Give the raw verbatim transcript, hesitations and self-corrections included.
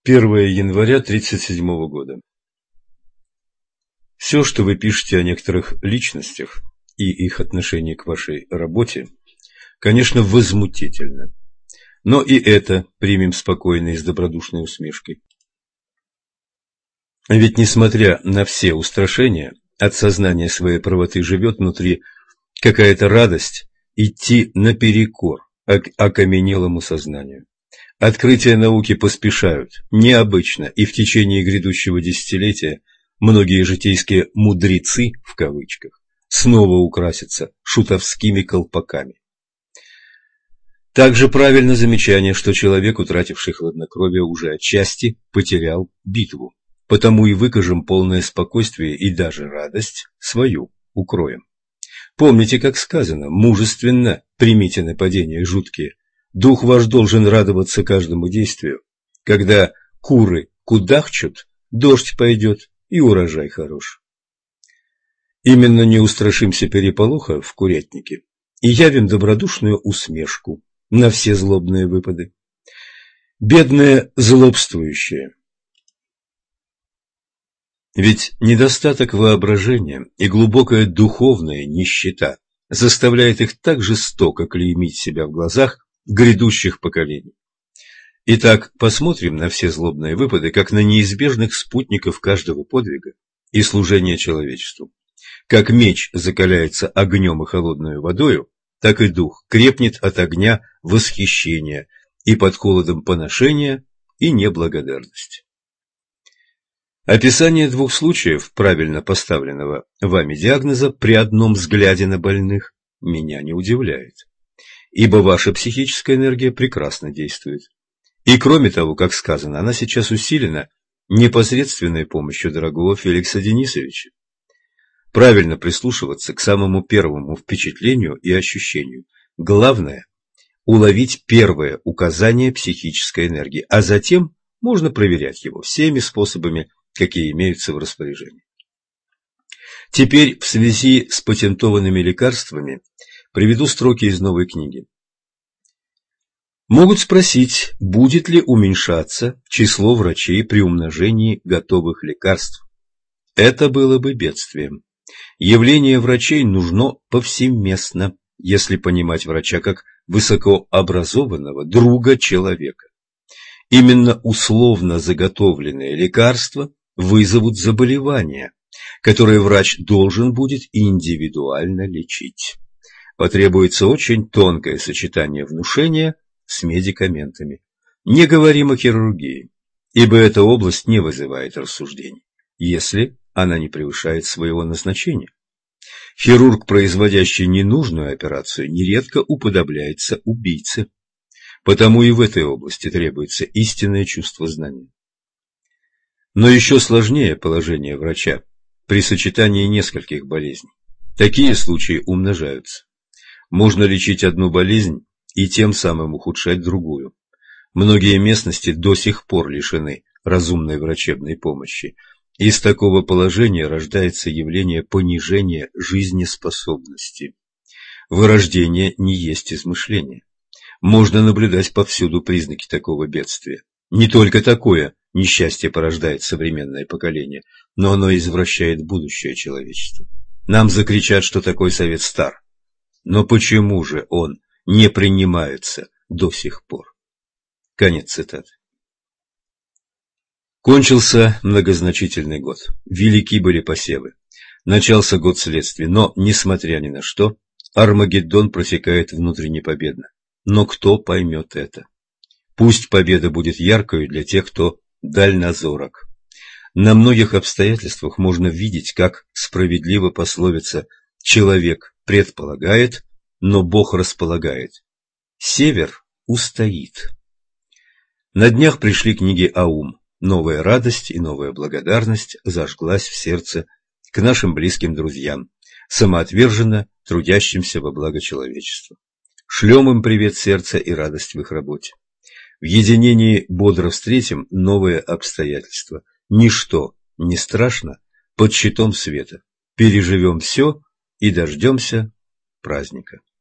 первое января тридцать седьмого года. Все, что вы пишете о некоторых личностях и их отношении к вашей работе, конечно, возмутительно. Но и это примем спокойно и с добродушной усмешкой. Ведь, несмотря на все устрашения, от сознания своей правоты живет внутри какая-то радость идти наперекор окаменелому сознанию. Открытия науки поспешают, необычно, и в течение грядущего десятилетия многие житейские «мудрецы» в кавычках снова украсятся шутовскими колпаками. Также правильно замечание, что человек, утративший хладнокровие, уже отчасти потерял битву, потому и выкажем полное спокойствие и даже радость свою укроем. Помните, как сказано, мужественно примите нападения жуткие. Дух ваш должен радоваться каждому действию. Когда куры кудахчут, дождь пойдет и урожай хорош. Именно не устрашимся переполоха в курятнике и явим добродушную усмешку на все злобные выпады. Бедные злобствующие. Ведь недостаток воображения и глубокая духовная нищета заставляет их так жестоко клеймить себя в глазах грядущих поколений. Итак, посмотрим на все злобные выпады, как на неизбежных спутников каждого подвига и служения человечеству. Как меч закаляется огнем и холодной водою, так и дух крепнет от огня восхищения и под холодом поношения и неблагодарности. Описание двух случаев правильно поставленного вами диагноза при одном взгляде на больных меня не удивляет, ибо ваша психическая энергия прекрасно действует. И кроме того, как сказано, она сейчас усилена непосредственной помощью дорогого Феликса Денисовича. Правильно прислушиваться к самому первому впечатлению и ощущению. Главное – уловить первое указание психической энергии, а затем можно проверять его всеми способами, какие имеются в распоряжении. Теперь в связи с патентованными лекарствами приведу строки из новой книги. Могут спросить, будет ли уменьшаться число врачей при умножении готовых лекарств. Это было бы бедствием. Явление врачей нужно повсеместно, если понимать врача как высокообразованного друга человека. Именно условно заготовленные лекарства вызовут заболевания, которые врач должен будет индивидуально лечить. Потребуется очень тонкое сочетание внушения с медикаментами. Не говорим о хирургии, ибо эта область не вызывает рассуждений, если она не превышает своего назначения. Хирург, производящий ненужную операцию, нередко уподобляется убийце. Потому и в этой области требуется истинное чувство знания. Но еще сложнее положение врача при сочетании нескольких болезней. Такие случаи умножаются. Можно лечить одну болезнь и тем самым ухудшать другую. Многие местности до сих пор лишены разумной врачебной помощи. Из такого положения рождается явление понижения жизнеспособности. Вырождение не есть измышление. Можно наблюдать повсюду признаки такого бедствия. Не только такое несчастье порождает современное поколение, но оно извращает будущее человечества. Нам закричат, что такой совет стар. Но почему же он не принимается до сих пор? Конец цитаты. Кончился многозначительный год. Велики были посевы. Начался год следствий, но, несмотря ни на что, Армагеддон протекает внутренне победно. Но кто поймет это? Пусть победа будет яркой для тех, кто дальнозорок. На многих обстоятельствах можно видеть, как справедливо пословица «человек предполагает, но Бог располагает». Север устоит. На днях пришли книги Аум. Новая радость и новая благодарность зажглась в сердце к нашим близким друзьям, самоотверженно трудящимся во благо человечества. Шлем им привет сердца и радость в их работе. В единении бодро встретим новые обстоятельства. Ничто не страшно под щитом света. Переживем все и дождемся праздника.